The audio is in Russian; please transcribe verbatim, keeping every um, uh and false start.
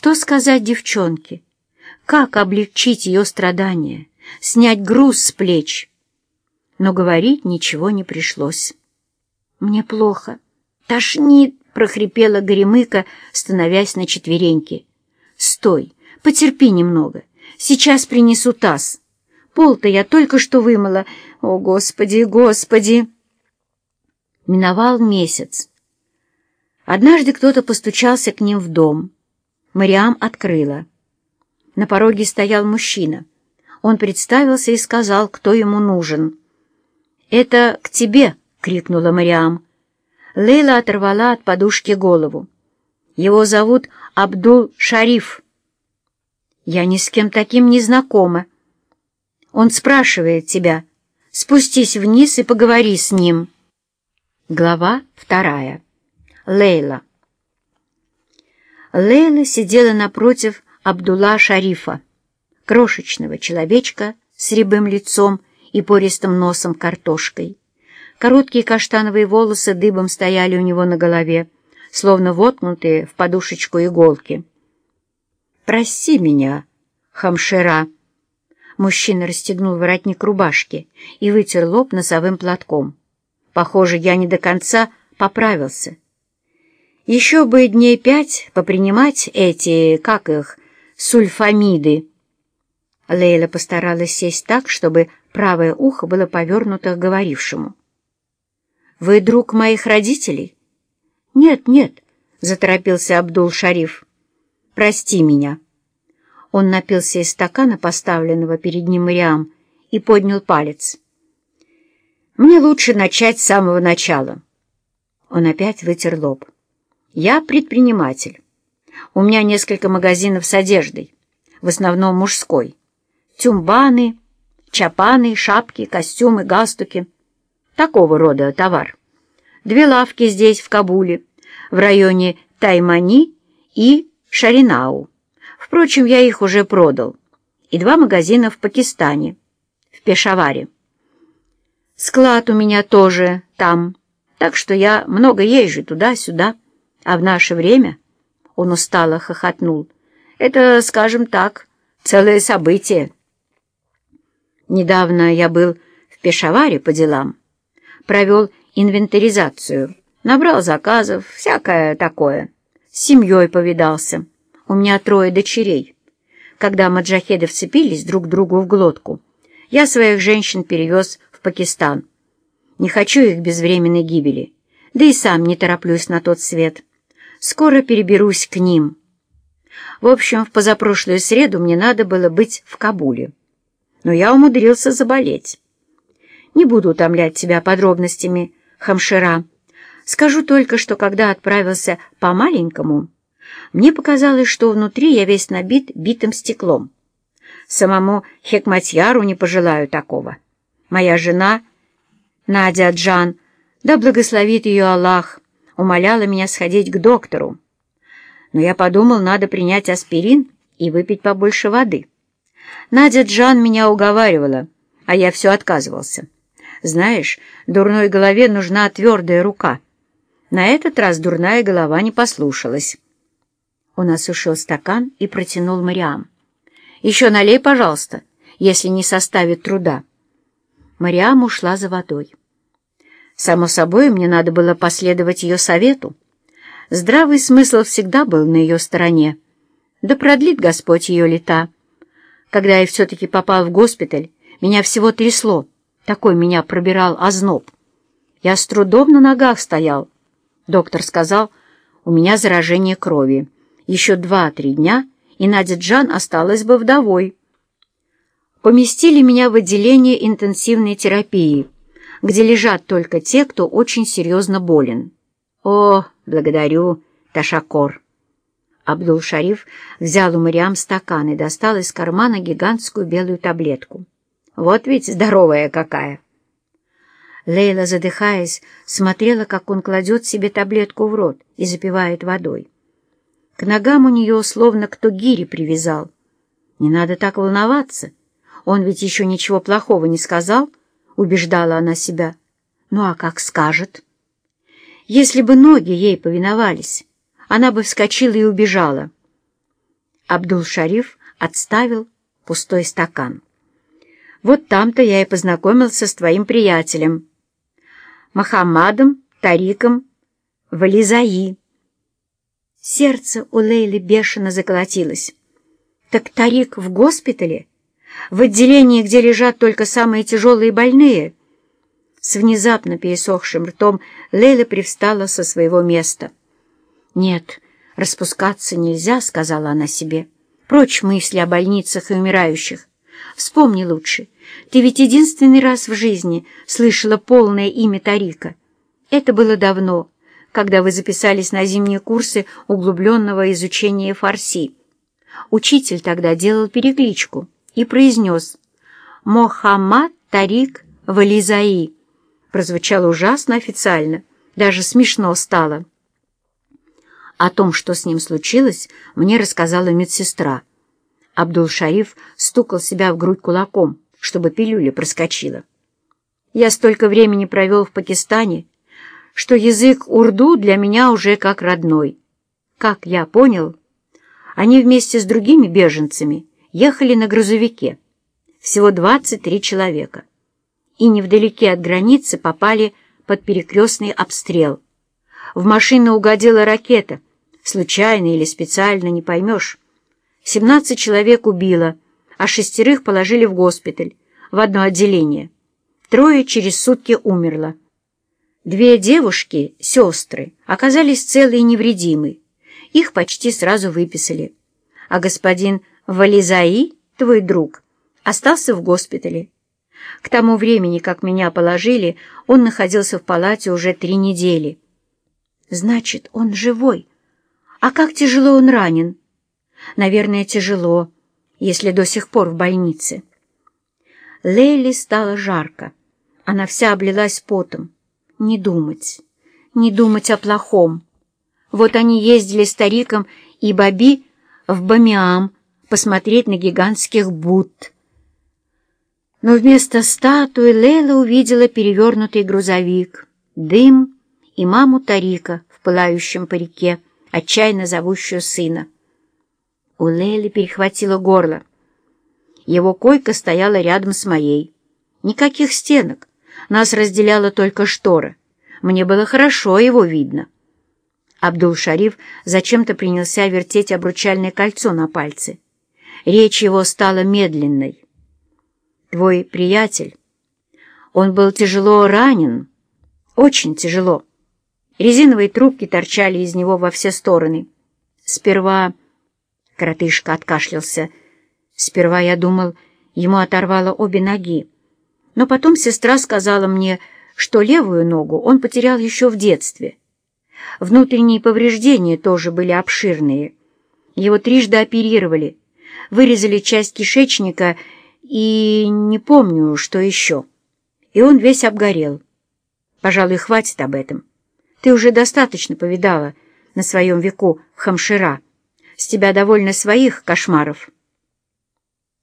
Что сказать девчонке? Как облегчить ее страдания, снять груз с плеч? Но говорить ничего не пришлось. «Мне плохо. Тошнит!» — прохрипела Горемыка, становясь на четвереньки. «Стой, потерпи немного. Сейчас принесу таз. Пол-то я только что вымыла. О, Господи, Господи!» Миновал месяц. Однажды кто-то постучался к ним в дом. Мариам открыла. На пороге стоял мужчина. Он представился и сказал, кто ему нужен. «Это к тебе!» — крикнула Мариам. Лейла оторвала от подушки голову. «Его зовут Абдул-Шариф». «Я ни с кем таким не знакома. Он спрашивает тебя. Спустись вниз и поговори с ним». Глава вторая. Лейла. Лейла сидела напротив Абдулла-Шарифа, крошечного человечка с рябым лицом и пористым носом картошкой. Короткие каштановые волосы дыбом стояли у него на голове, словно воткнутые в подушечку иголки. «Прости меня, Хамшера!» Мужчина расстегнул воротник рубашки и вытер лоб носовым платком. «Похоже, я не до конца поправился. Еще бы дней пять попринимать эти, как их, сульфамиды». Лейла постаралась сесть так, чтобы правое ухо было повернуто к говорившему. «Вы друг моих родителей?» «Нет, нет», — заторопился Абдул-Шариф. «Прости меня». Он напился из стакана, поставленного перед ним Мариам, и поднял палец. «Мне лучше начать с самого начала». Он опять вытер лоб. «Я предприниматель. У меня несколько магазинов с одеждой, в основном мужской. Тюмбаны, чапаны, шапки, костюмы, галстуки. Такого рода товар. Две лавки здесь, в Кабуле, в районе Таймани и Шаринау. Впрочем, я их уже продал. И два магазина в Пакистане, в Пешаваре. Склад у меня тоже там, так что я много езжу туда-сюда. А в наше время, — он устало хохотнул, — это, скажем так, целое событие. Недавно я был в Пешаваре по делам, провел инвентаризацию, набрал заказов, всякое такое. С семьей повидался. У меня трое дочерей. Когда маджахеды вцепились друг другу в глотку, я своих женщин перевез в Пакистан. Не хочу их безвременной гибели, да и сам не тороплюсь на тот свет. Скоро переберусь к ним. В общем, в позапрошлую среду мне надо было быть в Кабуле. Но я умудрился заболеть. Не буду утомлять тебя подробностями, Хамшера. Скажу только, что когда отправился по-маленькому, мне показалось, что внутри я весь набит битым стеклом. Самому Хекматьяру не пожелаю такого. Моя жена, Надя Джан, да благословит ее Аллах, умоляла меня сходить к доктору. Но я подумал, надо принять аспирин и выпить побольше воды. Надя Джан меня уговаривала, а я все отказывался. Знаешь, дурной голове нужна твердая рука. На этот раз дурная голова не послушалась. Он осушил стакан и протянул Мариам. «Еще налей, пожалуйста, если не составит труда». Мариам ушла за водой. Само собой, мне надо было последовать ее совету. Здравый смысл всегда был на ее стороне. Да продлит Господь ее лета. Когда я все-таки попал в госпиталь, меня всего трясло. Такой меня пробирал озноб. Я с трудом на ногах стоял. Доктор сказал, у меня заражение крови. Еще два-три дня, и Надя Джан осталась бы вдовой. Поместили меня в отделение интенсивной терапии, где лежат только те, кто очень серьезно болен. О, благодарю, Ташакор. Абдул-Шариф взял у Мариам стакан и достал из кармана гигантскую белую таблетку. Вот ведь здоровая какая! Лейла, задыхаясь, смотрела, как он кладет себе таблетку в рот и запивает водой. К ногам у нее словно кто гири привязал. Не надо так волноваться. Он ведь еще ничего плохого не сказал, убеждала она себя. Ну а как скажет? Если бы ноги ей повиновались, она бы вскочила и убежала. Абдул-Шариф отставил пустой стакан. «Вот там-то я и познакомился с твоим приятелем, Мохаммадом Тариком Вализаи». Сердце у Лейлы бешено заколотилось. «Так Тарик в госпитале? В отделении, где лежат только самые тяжелые больные?» С внезапно пересохшим ртом Лейла привстала со своего места. «Нет, распускаться нельзя», — сказала она себе. «Прочь мысли о больницах и умирающих. Вспомни лучше, ты ведь единственный раз в жизни слышала полное имя Тарика. Это было давно, когда вы записались на зимние курсы углубленного изучения фарси. Учитель тогда делал перекличку и произнес «Мохаммад Тарик Вализаи». Прозвучало ужасно официально, даже смешно стало. О том, что с ним случилось, мне рассказала медсестра. Абдул-Шариф стукал себя в грудь кулаком, чтобы пилюля проскочила. Я столько времени провел в Пакистане, что язык урду для меня уже как родной. Как я понял, они вместе с другими беженцами ехали на грузовике, всего двадцать три человека, и невдалеке от границы попали под перекрестный обстрел. В машину угодила ракета, случайно или специально, не поймешь. семнадцать человек убило, а шестерых положили в госпиталь, в одно отделение. Трое через сутки умерло. Две девушки, сестры, оказались целы и невредимы. Их почти сразу выписали. А господин Вализаи, твой друг, остался в госпитале. К тому времени, как меня положили, он находился в палате уже три недели. Значит, он живой. А как тяжело он ранен? Наверное, тяжело, если до сих пор в больнице. Лейле стало жарко. Она вся облилась потом. Не думать, не думать о плохом. Вот они ездили с Тариком и Баби в Бамиам посмотреть на гигантских Будд. Но вместо статуи Лейла увидела перевернутый грузовик, дым и маму Тарика в пылающем парике, отчаянно зовущую сына. У Лейлы перехватило горло. Его койка стояла рядом с моей. Никаких стенок, нас разделяла только штора. Мне было хорошо его видно. Абдул-Шариф зачем-то принялся вертеть обручальное кольцо на пальце. Речь его стала медленной. «Твой приятель, он был тяжело ранен, очень тяжело. Резиновые трубки торчали из него во все стороны. Сперва...» Коротышка откашлялся. «Сперва я думал, ему оторвало обе ноги. Но потом сестра сказала мне, что левую ногу он потерял еще в детстве. Внутренние повреждения тоже были обширные. Его трижды оперировали, вырезали часть кишечника и не помню, что еще. И он весь обгорел. Пожалуй, хватит об этом. Ты уже достаточно повидала на своем веку в Хамшира. С тебя довольно своих кошмаров».